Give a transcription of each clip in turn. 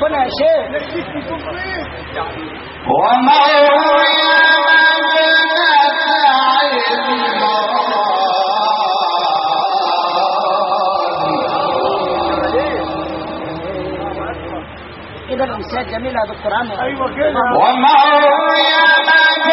ربنا يا شيخ. كده الامثال جميله يا دكتور عمرو. ايوه كده. ومريم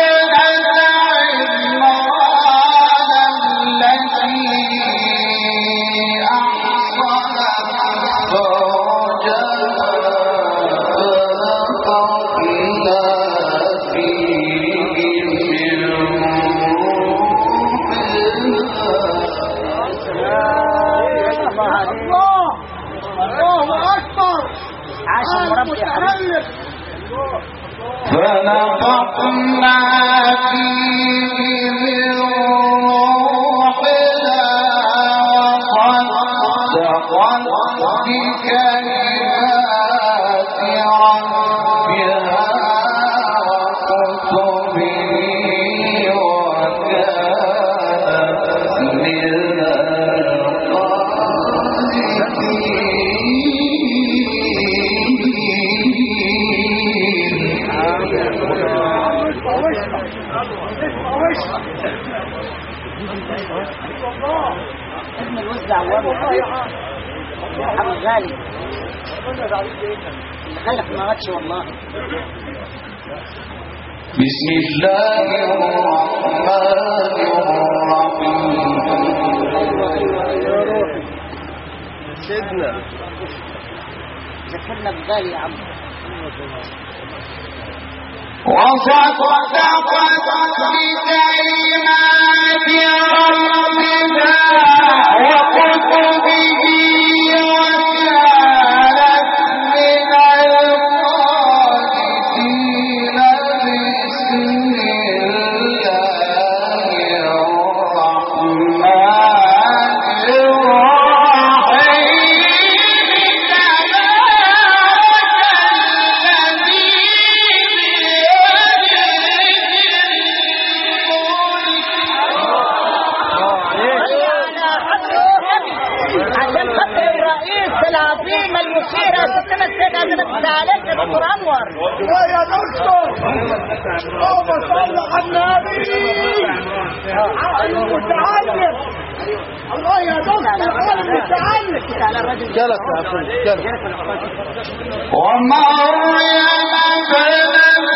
فنفخنا فيه من روحنا وصدقت بكلمات ربها وكتبه وكانت من ابن الوزع عوام حق غالي خلق ما غدش والله. بسم الله الرحمن الرحيم. سيدنا ذكرنا بغالي يا عم. وصدقت بكلمات ربها وكتبه وكانت من القانتين. بسم الله الرحمن الرحيم. العظيمة المثيرة ستنا السيدة عندنا عليك يا دكتور أنور. يا دكتور اللهم صل على النبي. عقل المتعلم. الله يا دكتور عقل المتعلم. على الرجل جلس يا أخي جلس. ومريم ابنت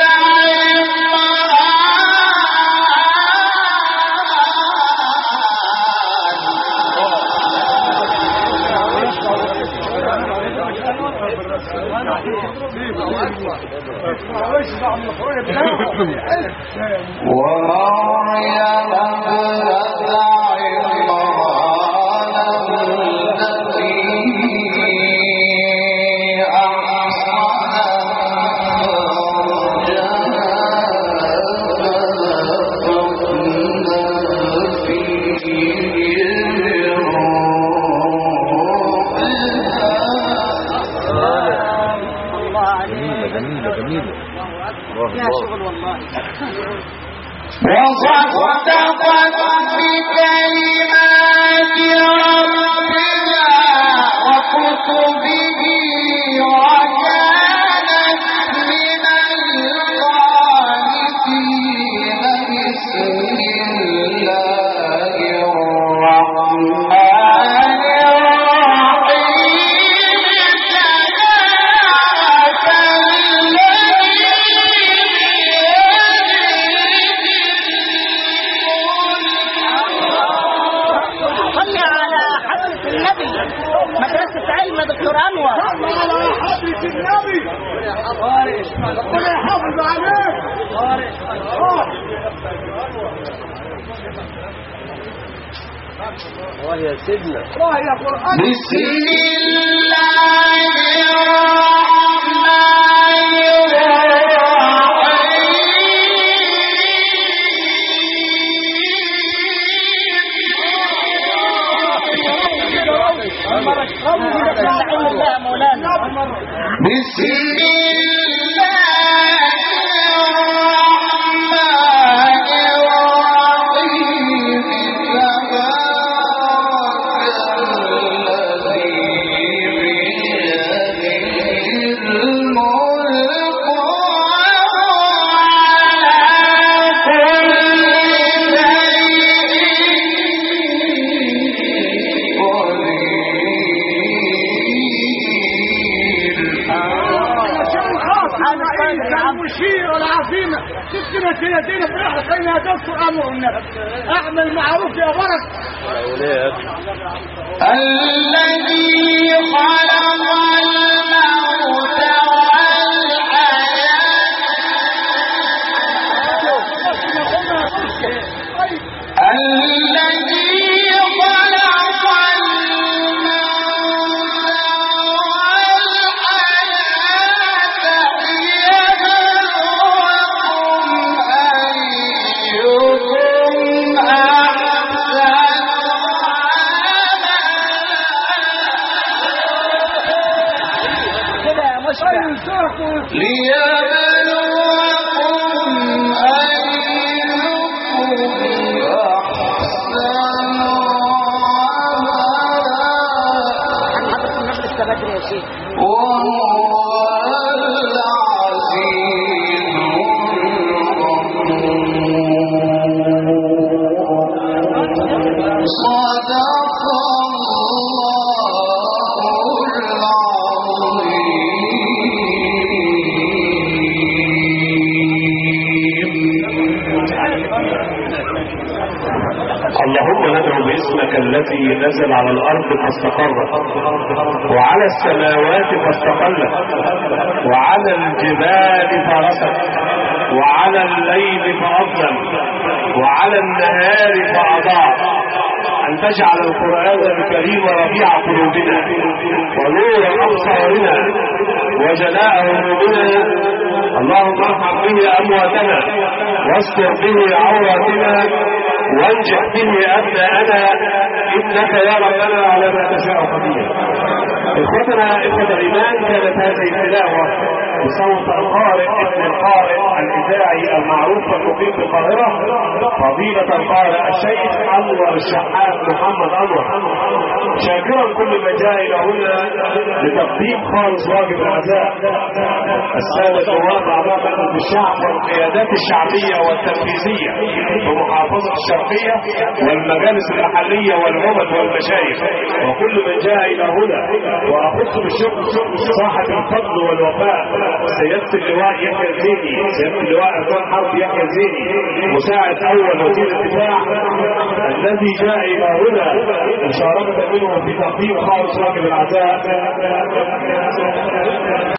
ومريم ابنت عمران التي أحصنت فرجها فنفخنا فيه يا شغل والله. وصدقت بكلمات ربها وكتبه وكانت من القانتين. بسم الله الرحمن مدرسة علم يا دكتور أنور. على حضرة النبي. ربنا يحافظ عليك. الله يا سيدنا. الله يا قرآن. بسم الله الرحمن الرحيم. بسم الله تلك المشيرة العظيمة تسكن سيدنا في رحلة خينا يدفع أمر النفس أعمل معروف يا برك. الذي خلق الموت والحياة الذي خلق التي نزل على الأرض فاستقرت وعلى السماوات فاستقلت وعلى الجبال فرست وعلى الليل فأظلم وعلى النهار فأضاء أن تجعل القرآن الكريم ربيع قلوبنا ونور أبصارنا وجلاء همومنا. اللهم ارحم به أمواتنا واستر به عوراتنا وانجح به أبناءنا إنك يا ربنا على ما تشاء قدير. إخوتنا إخوة الإيمان، كانت هذه التلاوة بصوت القارئ ابن القارئ الإذاعي المعروف المقيم بالقاهرة فضيلة القارئ الشيخ أنور الشحات محمد أنور، شاكرا كل من جاء إلى هنا لتقديم خالص واجب العزاء السادة نواب أعضاء مجلس الشعب والقيادات الشعبية والتنفيذية بمحافظة الشرقية والمجالس المحلية والعمد والمشايخ وكل من جاء إلى هنا، وأخص بالشكر صاحب الفضل والوفاء سيادة اللواء يحيى الزيني، سيادة اللواء أركان حرب يحيى الزيني مساعد أول وزير الدفاع الذي جاء إلى هنا مشاركة منه في تقديم خالص واجب العزاء